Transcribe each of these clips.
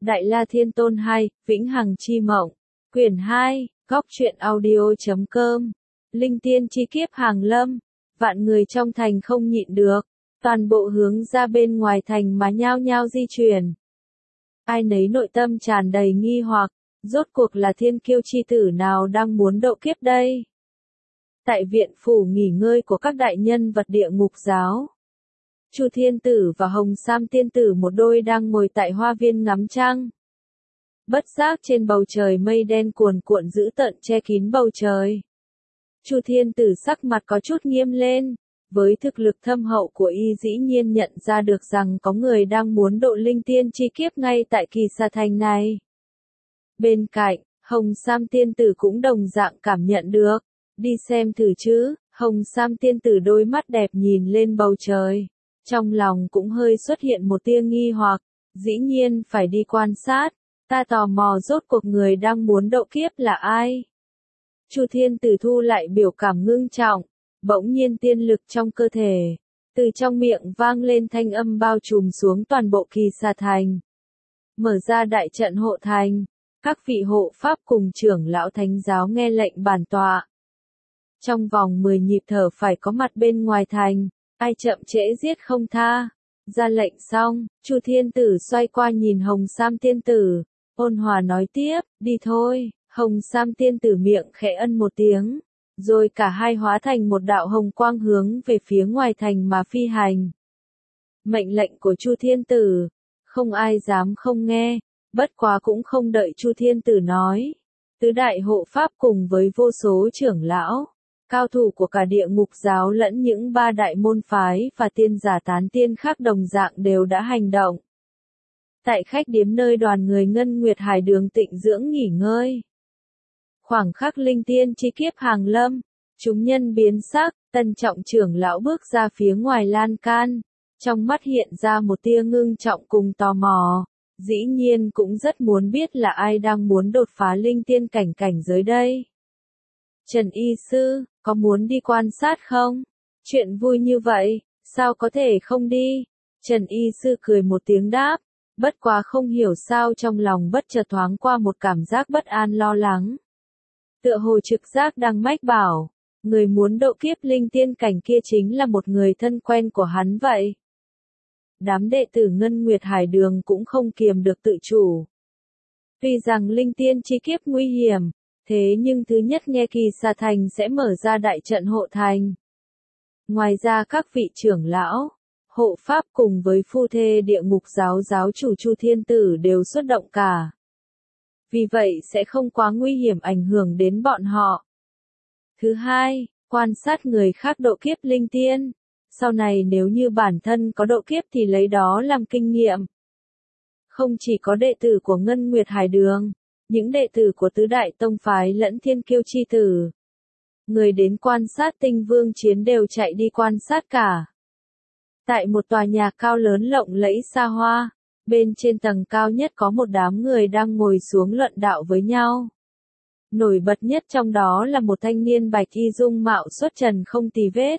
Đại La Thiên Tôn 2, Vĩnh Hằng Chi Mộng. Quyển 2, Góc truyện audio.com. Linh tiên chi kiếp hàng lâm. Vạn người trong thành không nhịn được. Toàn bộ hướng ra bên ngoài thành mà nhao nhao di chuyển. Ai nấy nội tâm tràn đầy nghi hoặc. Rốt cuộc là thiên kiêu chi tử nào đang muốn độ kiếp đây? Tại viện phủ nghỉ ngơi của các đại nhân vật địa ngục giáo, Chu Thiên Tử và Hồng Sam Tiên Tử một đôi đang ngồi tại hoa viên ngắm trăng. Bất giác trên bầu trời mây đen cuồn cuộn dữ tợn che kín bầu trời. Chu Thiên Tử sắc mặt có chút nghiêm lên, với thực lực thâm hậu của y dĩ nhiên nhận ra được rằng có người đang muốn độ linh tiên chi kiếp ngay tại Kỳ Sa Thành này. Bên cạnh, Hồng Sam Tiên Tử cũng đồng dạng cảm nhận được. Đi xem thử chứ. Hồng Sam Tiên Tử đôi mắt đẹp nhìn lên bầu trời. Trong lòng cũng hơi xuất hiện một tia nghi hoặc. Dĩ nhiên phải đi quan sát. Ta tò mò rốt cuộc người đang muốn độ kiếp là ai? Chu Thiên Tử thu lại biểu cảm ngưng trọng. Bỗng nhiên tiên lực trong cơ thể. Từ trong miệng vang lên thanh âm bao trùm xuống toàn bộ Kỳ Sa Thành. Mở ra đại trận hộ thành. Các vị hộ pháp cùng trưởng lão thánh giáo nghe lệnh bản tọa. Trong vòng 10 nhịp thở phải có mặt bên ngoài thành, ai chậm trễ giết không tha. Ra lệnh xong, Chu Thiên Tử xoay qua nhìn Hồng Sam Tiên Tử, ôn hòa nói tiếp, đi thôi. Hồng Sam Tiên Tử miệng khẽ ân một tiếng, rồi cả hai hóa thành một đạo hồng quang hướng về phía ngoài thành mà phi hành. Mệnh lệnh của Chu Thiên Tử, không ai dám không nghe. Bất quá cũng không đợi Chu Thiên Tử nói. Tứ đại hộ pháp cùng với vô số trưởng lão, cao thủ của cả địa ngục giáo lẫn những ba đại môn phái và tiên giả tán tiên khác đồng dạng đều đã hành động. Tại khách điếm nơi đoàn người Ngân Nguyệt Hải Đường tịnh dưỡng nghỉ ngơi. Khoảng khắc linh tiên chi kiếp hàng lâm, chúng nhân biến sắc, Tân Trọng trưởng lão bước ra phía ngoài lan can. Trong mắt hiện ra một tia ngưng trọng cùng tò mò. Dĩ nhiên cũng rất muốn biết là ai đang muốn đột phá linh tiên cảnh giới đây. Trần Y Sư, có muốn đi quan sát không? Chuyện vui như vậy, sao có thể không đi? Trần Y Sư cười một tiếng đáp, bất quá không hiểu sao trong lòng bất chợt thoáng qua một cảm giác bất an lo lắng. Tựa hồ trực giác đang mách bảo, người muốn độ kiếp linh tiên cảnh kia chính là một người thân quen của hắn vậy. Đám đệ tử Ngân Nguyệt Hải Đường cũng không kiềm được tự chủ. Tuy rằng linh tiên chi kiếp nguy hiểm, thế nhưng thứ nhất nghe Kỳ Sa Thành sẽ mở ra đại trận hộ thành. Ngoài ra các vị trưởng lão, hộ pháp cùng với phu thê địa ngục giáo giáo chủ Chu Thiên Tử đều xuất động cả. Vì vậy sẽ không quá nguy hiểm ảnh hưởng đến bọn họ. Thứ hai, quan sát người khác độ kiếp linh tiên. Sau này nếu như bản thân có độ kiếp thì lấy đó làm kinh nghiệm. Không chỉ có đệ tử của Ngân Nguyệt Hải Đường, những đệ tử của tứ đại tông phái lẫn thiên kiêu chi tử. Người đến quan sát tinh vương chiến đều chạy đi quan sát cả. Tại một tòa nhà cao lớn lộng lẫy xa hoa, bên trên tầng cao nhất có một đám người đang ngồi xuống luận đạo với nhau. Nổi bật nhất trong đó là một thanh niên bạch y dung mạo xuất trần không tì vết.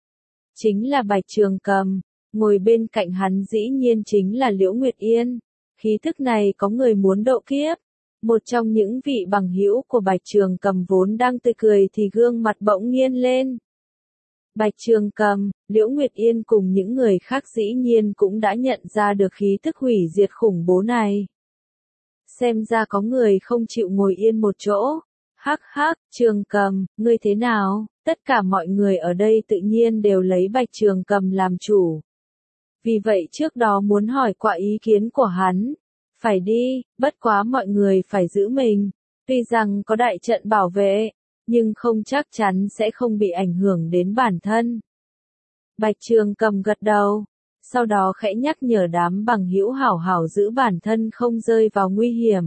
Chính là Bạch Trường Cầm, ngồi bên cạnh hắn dĩ nhiên chính là Liễu Nguyệt Yên. Khí thức này có người muốn độ kiếp. Một trong những vị bằng hữu của Bạch Trường Cầm vốn đang tươi cười thì gương mặt bỗng nghiêng lên. Bạch Trường Cầm, Liễu Nguyệt Yên cùng những người khác dĩ nhiên cũng đã nhận ra được khí thức hủy diệt khủng bố này. Xem ra có người không chịu ngồi yên một chỗ. Hắc hắc, Trường Cầm, ngươi thế nào? Tất cả mọi người ở đây tự nhiên đều lấy Bạch Trường Cầm làm chủ. Vì vậy trước đó muốn hỏi qua ý kiến của hắn. Phải đi, bất quá mọi người phải giữ mình. Tuy rằng có đại trận bảo vệ, nhưng không chắc chắn sẽ không bị ảnh hưởng đến bản thân. Bạch Trường Cầm gật đầu. Sau đó khẽ nhắc nhở đám bằng hữu hảo hảo giữ bản thân không rơi vào nguy hiểm.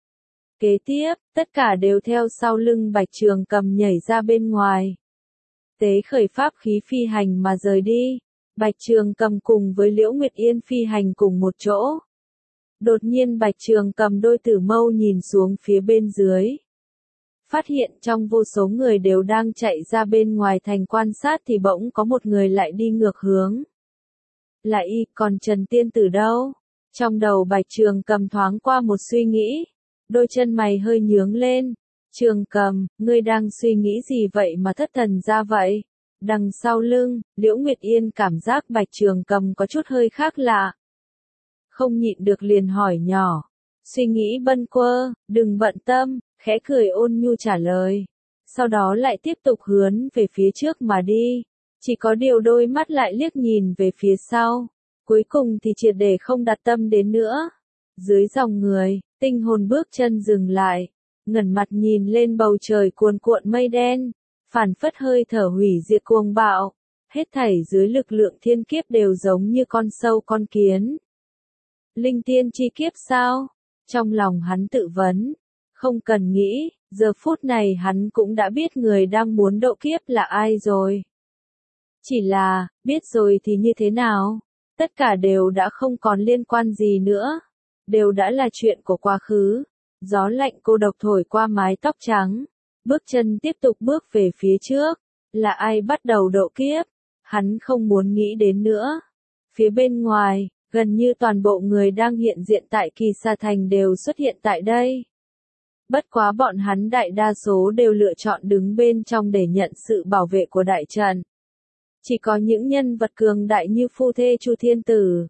Kế tiếp, tất cả đều theo sau lưng Bạch Trường Cầm nhảy ra bên ngoài. Tế khởi pháp khí phi hành mà rời đi. Bạch Trường Cầm cùng với Liễu Nguyệt Yên phi hành cùng một chỗ. Đột nhiên Bạch Trường Cầm đôi tử mâu nhìn xuống phía bên dưới. Phát hiện trong vô số người đều đang chạy ra bên ngoài thành quan sát thì bỗng có một người lại đi ngược hướng. Là y, còn Trần Tiên Tử đâu? Trong đầu Bạch Trường Cầm thoáng qua một suy nghĩ, đôi chân mày hơi nhướng lên. Trường Cầm, ngươi đang suy nghĩ gì vậy mà thất thần ra vậy? Đằng sau lưng, Liễu Nguyệt Yên cảm giác Bạch Trường Cầm có chút hơi khác lạ. Không nhịn được liền hỏi nhỏ. Suy nghĩ bâng quơ, đừng bận tâm, khẽ cười ôn nhu trả lời. Sau đó lại tiếp tục hướng về phía trước mà đi. Chỉ có điều đôi mắt lại liếc nhìn về phía sau. Cuối cùng thì triệt để không đặt tâm đến nữa. Dưới dòng người, tinh hồn bước chân dừng lại. Ngẩng mặt nhìn lên bầu trời cuồn cuộn mây đen. Phản phất hơi thở hủy diệt cuồng bạo. Hết thảy dưới lực lượng thiên kiếp đều giống như con sâu con kiến. Linh tiên chi kiếp sao? Trong lòng hắn tự vấn. Không cần nghĩ, giờ phút này hắn cũng đã biết người đang muốn độ kiếp là ai rồi. Chỉ là, biết rồi thì như thế nào? Tất cả đều đã không còn liên quan gì nữa. Đều đã là chuyện của quá khứ. Gió lạnh cô độc thổi qua mái tóc trắng. Bước chân tiếp tục bước về phía trước. Là ai bắt đầu độ kiếp? Hắn không muốn nghĩ đến nữa. Phía bên ngoài, gần như toàn bộ người đang hiện diện tại Kỳ Sa Thành đều xuất hiện tại đây. Bất quá bọn hắn đại đa số đều lựa chọn đứng bên trong để nhận sự bảo vệ của đại trận. Chỉ có những nhân vật cường đại như phu thê Chu Thiên Tử,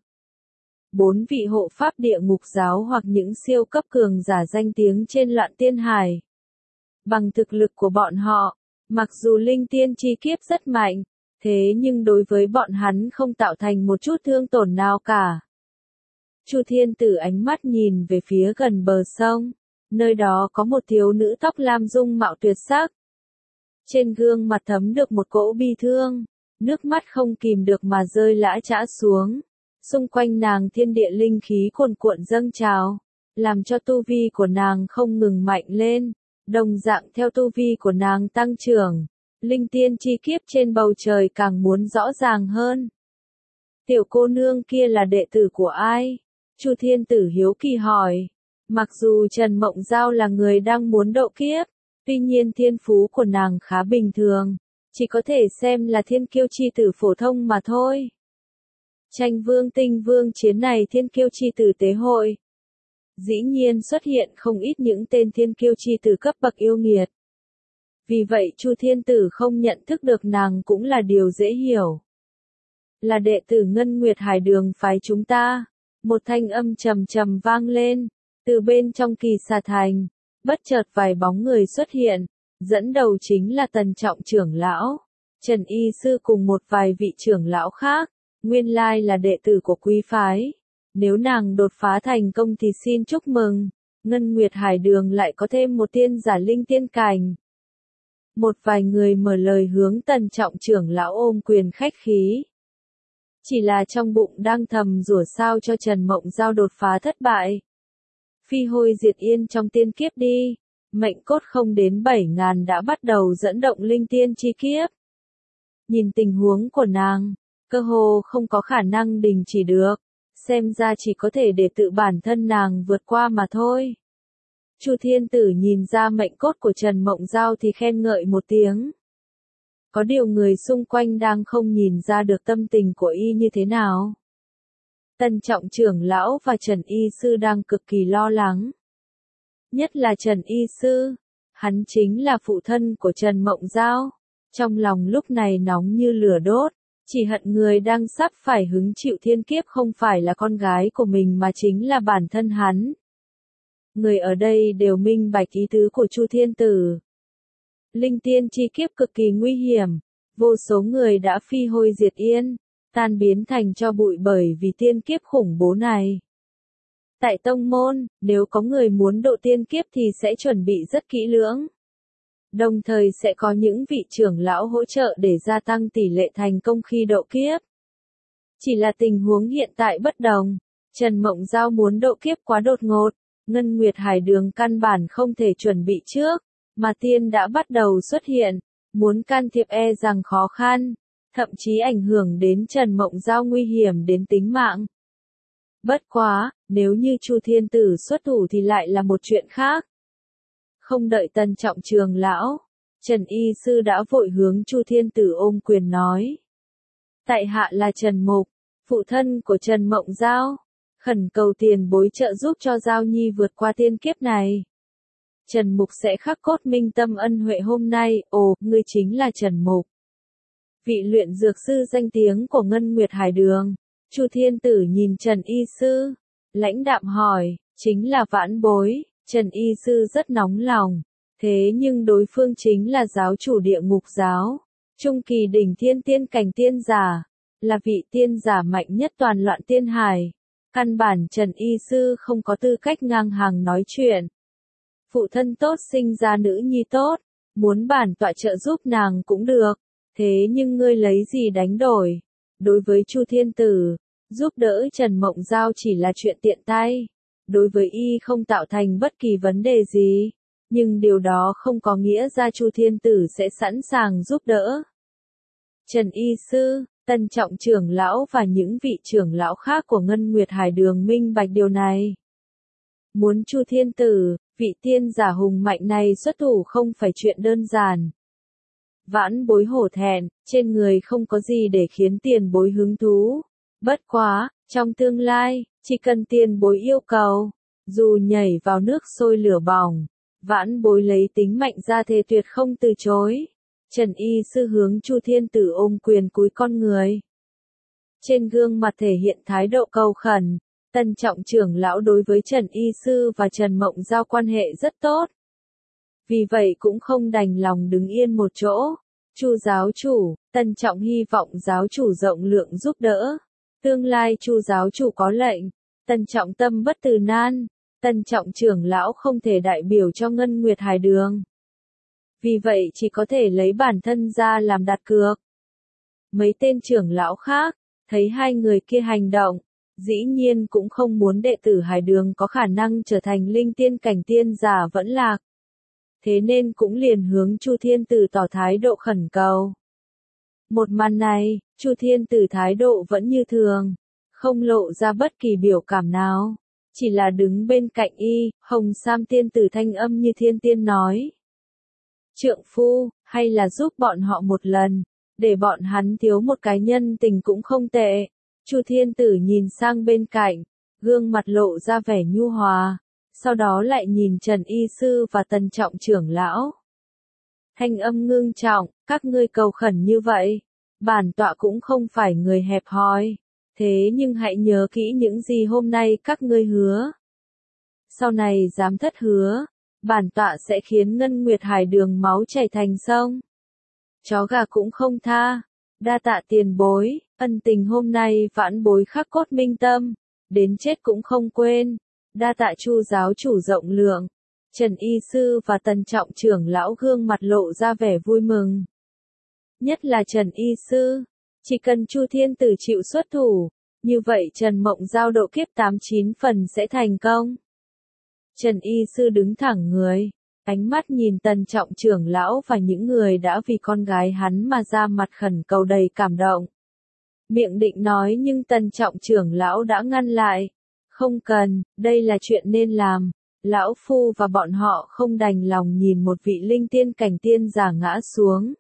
4 vị hộ pháp địa ngục giáo hoặc những siêu cấp cường giả danh tiếng trên Loạn Tiên Hải. Bằng thực lực của bọn họ, mặc dù linh tiên chi kiếp rất mạnh, thế nhưng đối với bọn hắn không tạo thành một chút thương tổn nào cả. Chu Thiên Tử ánh mắt nhìn về phía gần bờ sông, nơi đó có một thiếu nữ tóc lam dung mạo tuyệt sắc. Trên gương mặt thấm được một cỗ bi thương, nước mắt không kìm được mà rơi lã chã xuống. Xung quanh nàng thiên địa linh khí cuồn cuộn dâng trào, làm cho tu vi của nàng không ngừng mạnh lên, đồng dạng theo tu vi của nàng tăng trưởng. Linh tiên chi kiếp trên bầu trời càng muốn rõ ràng hơn. Tiểu cô nương kia là đệ tử của ai? Chu Thiên Tử hiếu kỳ hỏi. Mặc dù Trần Mộng Giao là người đang muốn độ kiếp, tuy nhiên thiên phú của nàng khá bình thường, chỉ có thể xem là thiên kiêu chi tử phổ thông mà thôi. Tranh vương tinh vương chiến này thiên kiêu chi tử tế hội. Dĩ nhiên xuất hiện không ít những tên thiên kiêu chi tử cấp bậc yêu nghiệt. Vì vậy Chu Thiên Tử không nhận thức được nàng cũng là điều dễ hiểu. Là đệ tử Ngân Nguyệt Hải Đường phái chúng ta. Một thanh âm trầm trầm vang lên. Từ bên trong Kỳ Sa Thành, bất chợt vài bóng người xuất hiện. Dẫn đầu chính là Tần Trọng trưởng lão, Trần Y Sư cùng một vài vị trưởng lão khác. Nguyên lai là đệ tử của quý phái. Nếu nàng đột phá thành công thì xin chúc mừng. Ngân Nguyệt Hải Đường lại có thêm một tiên giả linh tiên cảnh. Một vài người mở lời hướng Tần Trọng trưởng lão ôm quyền khách khí. Chỉ là trong bụng đang thầm rủa sao cho Trần Mộng Giao đột phá thất bại. Phi hôi diệt yên trong tiên kiếp đi. Mệnh cốt không đến 7.000 đã bắt đầu dẫn động linh tiên chi kiếp. Nhìn tình huống của nàng, cơ hồ không có khả năng đình chỉ được. Xem ra chỉ có thể để tự bản thân nàng vượt qua mà thôi. Chu Thiên Tử nhìn ra mệnh cốt của Trần Mộng Giao thì khen ngợi một tiếng. Có điều người xung quanh đang không nhìn ra được tâm tình của y như thế nào. Tần Trọng trưởng lão và Trần Y Sư đang cực kỳ lo lắng. Nhất là Trần Y Sư, hắn chính là phụ thân của Trần Mộng Giao. Trong lòng lúc này nóng như lửa đốt, chỉ hận người đang sắp phải hứng chịu thiên kiếp không phải là con gái của mình mà chính là bản thân hắn. Người ở đây đều minh bạch ý tứ của Chu Thiên Tử. Linh tiên chi kiếp cực kỳ nguy hiểm, vô số người đã phi hôi diệt yên, tan biến thành tro bụi bởi vì tiên kiếp khủng bố này. Tại tông môn, nếu có người muốn độ tiên kiếp thì sẽ chuẩn bị rất kỹ lưỡng. Đồng thời sẽ có những vị trưởng lão hỗ trợ để gia tăng tỷ lệ thành công khi độ kiếp. Chỉ là tình huống hiện tại bất đồng, Trần Mộng Giao muốn độ kiếp quá đột ngột, Ngân Nguyệt Hải Đường căn bản không thể chuẩn bị trước, mà tiên đã bắt đầu xuất hiện, muốn can thiệp e rằng khó khăn, thậm chí ảnh hưởng đến Trần Mộng Giao nguy hiểm đến tính mạng. Bất quá, nếu như Chu Thiên Tử xuất thủ thì lại là một chuyện khác. Không đợi Tần Trọng trường lão, Trần Y Sư đã vội hướng Chu Thiên Tử ôm quyền nói. Tại hạ là Trần Mục, phụ thân của Trần Mộng Giao. khẩn cầu tiền bối trợ giúp cho Giao Nhi vượt qua tiên kiếp này. Trần Mục sẽ khắc cốt minh tâm ân huệ hôm nay. Ồ, ngươi chính là Trần Mục. Vị luyện dược sư danh tiếng của Ngân Nguyệt Hải Đường. Chu Thiên Tử nhìn Trần Y Sư, lãnh đạm hỏi, chính là vãn bối. Trần Y Sư rất nóng lòng, thế nhưng đối phương chính là giáo chủ địa ngục giáo, trung kỳ đỉnh thiên tiên cảnh tiên giả, là vị tiên giả mạnh nhất toàn loạn tiên hải. Căn bản Trần Y Sư không có tư cách ngang hàng nói chuyện. Phụ thân tốt sinh ra nữ nhi tốt, muốn bản tọa trợ giúp nàng cũng được, thế nhưng ngươi lấy gì đánh đổi? Đối với Chu Thiên Tử, giúp đỡ Trần Mộng Giao chỉ là chuyện tiện tay, đối với y không tạo thành bất kỳ vấn đề gì, nhưng điều đó không có nghĩa ra Chu Thiên Tử sẽ sẵn sàng giúp đỡ. Trần Y Sư, Tân Trọng trưởng lão và những vị trưởng lão khác của Ngân Nguyệt Hải Đường minh bạch điều này. Muốn Chu Thiên Tử, vị tiên giả hùng mạnh này xuất thủ không phải chuyện đơn giản. Vãn bối hổ thẹn, trên người không có gì để khiến tiền bối hứng thú. Bất quá, trong tương lai, chỉ cần tiền bối yêu cầu, dù nhảy vào nước sôi lửa bỏng, vãn bối lấy tính mạnh ra thề tuyệt không từ chối. Trần Y Sư hướng Chu Thiên Tử ôm quyền cúi con người. Trên gương mặt thể hiện thái độ cầu khẩn. Tân Trọng trưởng lão đối với Trần Y Sư và Trần Mộng Giao quan hệ rất tốt. Vì vậy cũng không đành lòng đứng yên một chỗ. Chu giáo chủ, Tân Trọng hy vọng giáo chủ rộng lượng giúp đỡ. Tương lai Chu giáo chủ có lệnh, Tân Trọng tâm bất từ nan. Tân Trọng trưởng lão không thể đại biểu cho Ngân Nguyệt Hải Đường. Vì vậy chỉ có thể lấy bản thân ra làm đặt cược. Mấy tên trưởng lão khác, thấy hai người kia hành động, dĩ nhiên cũng không muốn đệ tử Hải Đường có khả năng trở thành linh tiên cảnh tiên giả vẫn lạc. Thế nên cũng liền hướng Chu Thiên Tử tỏ thái độ khẩn cầu. Một màn này, Chu Thiên Tử thái độ vẫn như thường, không lộ ra bất kỳ biểu cảm nào, chỉ là đứng bên cạnh y, Hồng Sam tiên tử thanh âm như thiên tiên nói. Trượng phu, hay là giúp bọn họ một lần, để bọn hắn thiếu một cái nhân tình cũng không tệ. Chu Thiên Tử nhìn sang bên cạnh, gương mặt lộ ra vẻ nhu hòa, sau đó lại nhìn Trần Y Sư và Tân Trọng trưởng lão. Thanh âm ngưng trọng, các ngươi cầu khẩn như vậy, bản tọa cũng không phải người hẹp hòi, thế nhưng hãy nhớ kỹ những gì hôm nay các ngươi hứa. Sau này dám thất hứa, bản tọa sẽ khiến Ngân Nguyệt Hải Đường máu chảy thành sông. Chó gà cũng không tha. Đa tạ tiền bối, ân tình hôm nay vãn bối khắc cốt minh tâm, đến chết cũng không quên. Đa tạ Chu giáo chủ rộng lượng. Trần Y Sư và Tân Trọng trưởng lão gương mặt lộ ra vẻ vui mừng. Nhất là Trần Y Sư, chỉ cần Chu Thiên Tử chịu xuất thủ, như vậy Trần Mộng Giao độ kiếp 89 phần sẽ thành công. Trần Y Sư đứng thẳng người, ánh mắt nhìn Tân Trọng trưởng lão và những người đã vì con gái hắn mà ra mặt khẩn cầu đầy cảm động. Miệng định nói nhưng Tân Trọng trưởng lão đã ngăn lại. Không cần, đây là chuyện nên làm. Lão Phu và bọn họ không đành lòng nhìn một vị linh tiên cảnh tiên giả ngã xuống.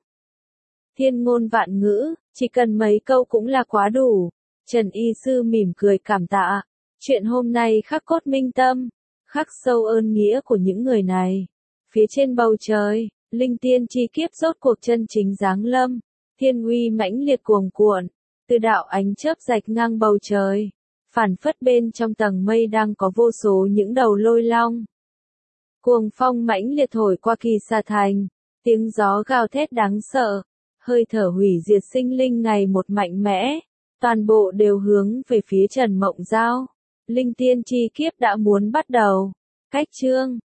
Thiên ngôn vạn ngữ, chỉ cần mấy câu cũng là quá đủ. Trần Y Sư mỉm cười cảm tạ. Chuyện hôm nay khắc cốt minh tâm, khắc sâu ơn nghĩa của những người này. Phía trên bầu trời, linh tiên chi kiếp rốt cuộc chân chính giáng lâm, thiên uy mãnh liệt cuồng cuộn, từ đạo ánh chớp rạch ngang bầu trời, phản phất bên trong tầng mây đang có vô số những đầu lôi long. Cuồng phong mãnh liệt thổi qua Kỳ Sa Thành, tiếng gió gào thét đáng sợ, hơi thở hủy diệt sinh linh ngày một mạnh mẽ, toàn bộ đều hướng về phía Trần Mộng Giao. Linh tiên chi kiếp đã muốn bắt đầu. Cách chương